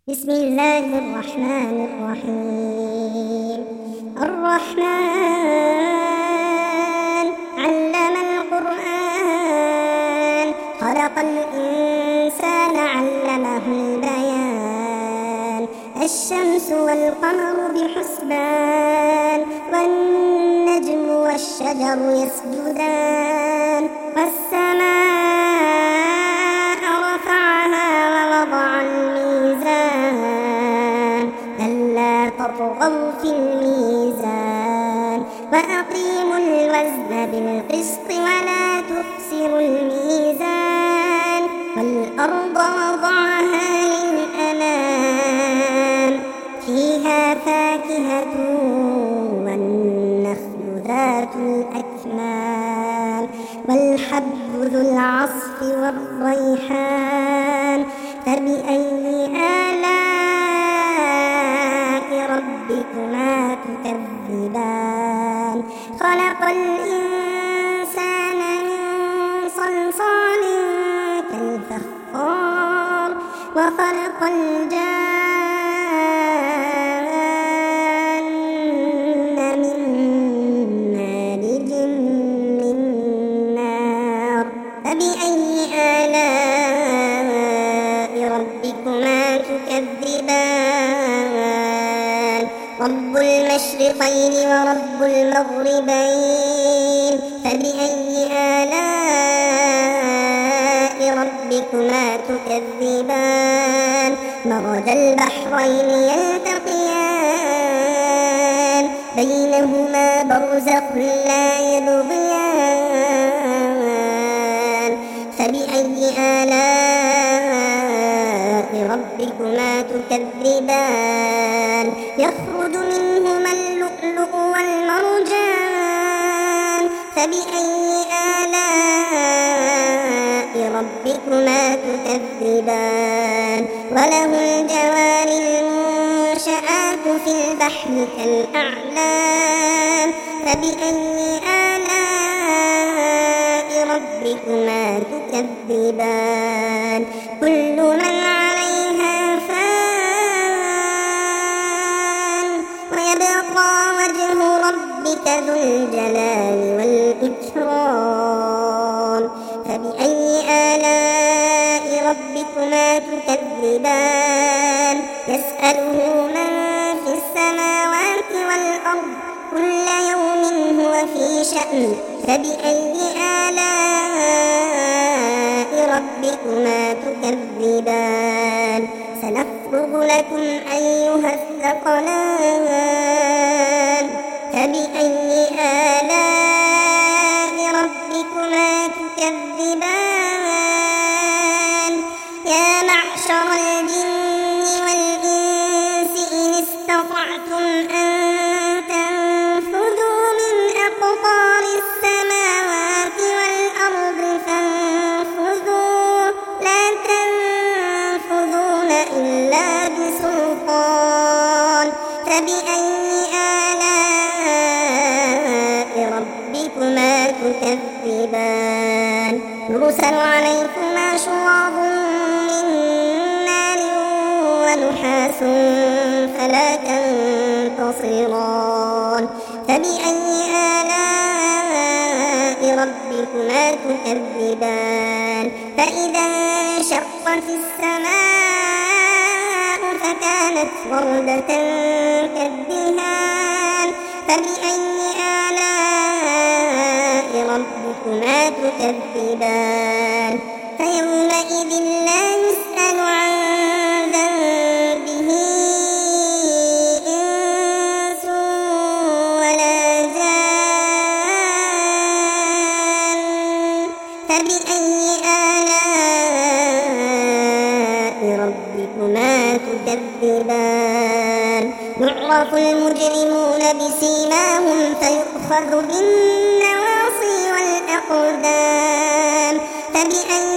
بسم الله الرحمن الرحيم. الرحمن علم القرآن، خلق الإنسان علمه البيان. الشمس والقمر بحسبان، والنجم والشجر يسجدان. والسماء رفعها ووضع الميزان، ألا تطغوا في الميزان. وأقيموا الوزن بالقسط ولا تخسروا الميزان. والأرض وضعها للأنام، فيها فاكهة والنخل ذات الأكمام، والحب ذو العصف والريحان. فبأي آلاء ربكما تكذبان؟ خلق الإنسان من صلصال كالفخار، وخلق الجان من مارج من نار. فبأي آلاء ربكما تكذبان؟ رب المشرقين ورب المغربين. فبأي آلاء ربكما تكذبان؟ مرج البحرين يلتقيان، بينهما برزخ لا يبغيان. فبأي آلاء ربكما تكذبان؟ يخرج منهما اللؤلؤ والمرجان. فبأي آلاء ربكما تكذبان؟ وله الجوار المنشآت في البحر كالأعلام. فبأي آلاء ربكما تكذبان؟ كل من عليها فان، ويبقى وجه ربك ذو الجلال والإكرام. فبأي آلاء ربكما تكذبان؟ يسأله من في السماوات والأرض، كل يوم هو في شأن. فبأي آلاء ربكما تكذبان؟ سنفرغ لكم أيها الثقلان. فبأي آلاء ربكما تكذبان؟ يا معشر الجن والإنس إن استطعتم أن تنفذوا من أقطار السماوات والأرض فانفذوا، لا تنفذون إلا بسلطان. فبأي آلاء ربكما تكذبان؟ يرسل عليكما شواظ من نار ونحاس فلا تنتصران. فبأي آلاء ربكما تكذبان؟ فإذا انشقت السماء فكانت وردة كالدهان. فبأي آلاء ربكما تكذبان؟ فيومئذ لا يسأل عن ذنبه إنس ولا جان. فبأي آلاء ربكما تكذبان؟ يعرف المجرمون بسيماهم فيؤخذ بالنواصي والأقدام. فبأي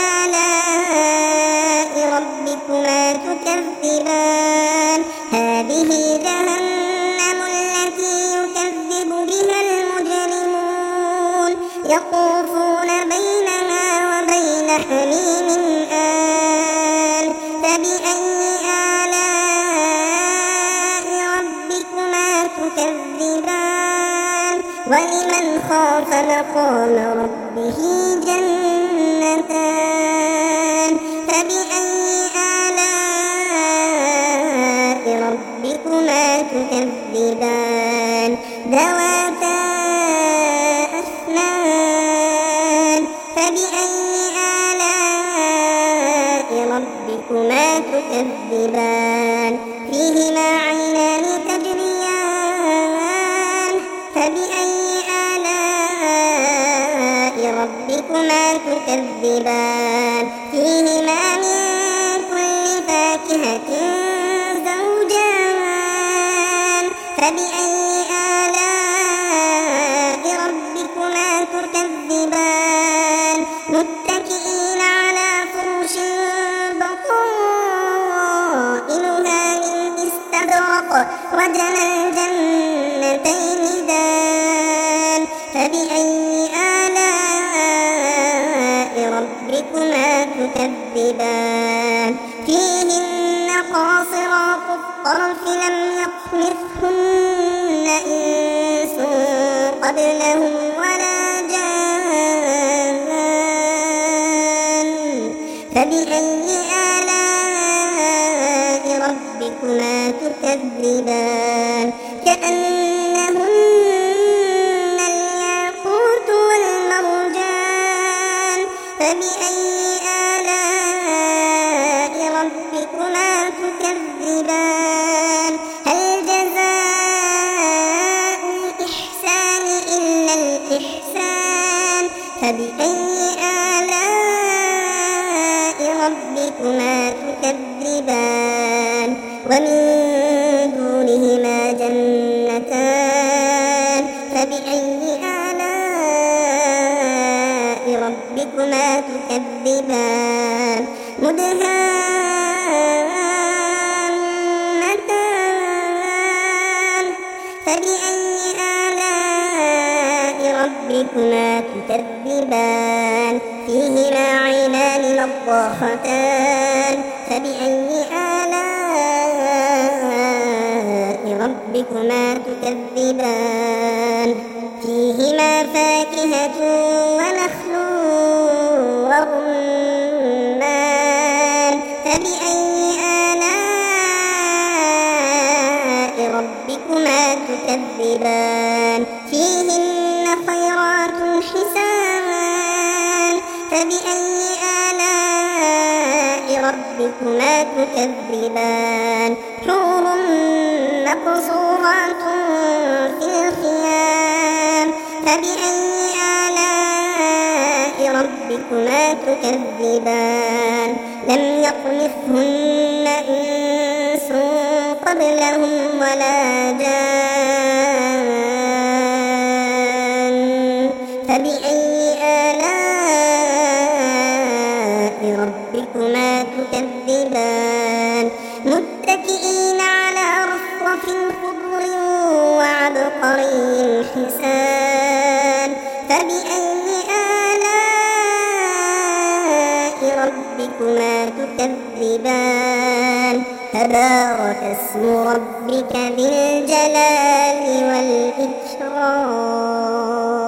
آلاء ربكما تكذبان؟ هذه جهنم التي يكذب بها المجرمون، يطوفون بينها وبين حميم آن. فبأي آلاء وخاف مقام ربه جنتان فبأي آلاء ربكما تكذبان ذواتا أفنان فبأي آلاء ربكما تكذبان فيهما عينان تجريان فبأي آلاء ربكما تكذبان فيهما من كل فاكهة زوجان فبأي آلاء ربكما تكذبان متكئين على فرش بطائنها من استبرق وجنى الجنتين دان فبأي آلاء ربكما تكذبان فيهن قاصرات الطرف لم يطمثهن إنس قبلهم ولا جان فبأي آلاء ربكما تكذبان كأنهن الياقوت والمرجان فبأي آلاء ربكما تكذبان هل جزاء الإحسان إلا الإحسان فبأي آلاء ربكما تكذبان ومن دونهما جنتان فبأي آلاء ربكما تكذبان مدهامتان فبأي آلاء ربكما تكذبان فيهما عينان نضاختان فبأي آلاء ربكما تكذبان فيهما فاكهة ونخل ورمان فبأي آلاء ربكما تكذبان فيهن خيرات حسان فبأي آلاء ربكما تكذبان حور مقصورات في الخيام فبأي آلاء ربكما تكذبان لم يطمثهن إنس قبلهم ولا جان فبأي آلاء ربكما تكذبان متكئين على رفرف خضر وعبقري حسان فبأي آلاء ربكما تكذبان تبارك اسم ربك ذي الجلال والإكرام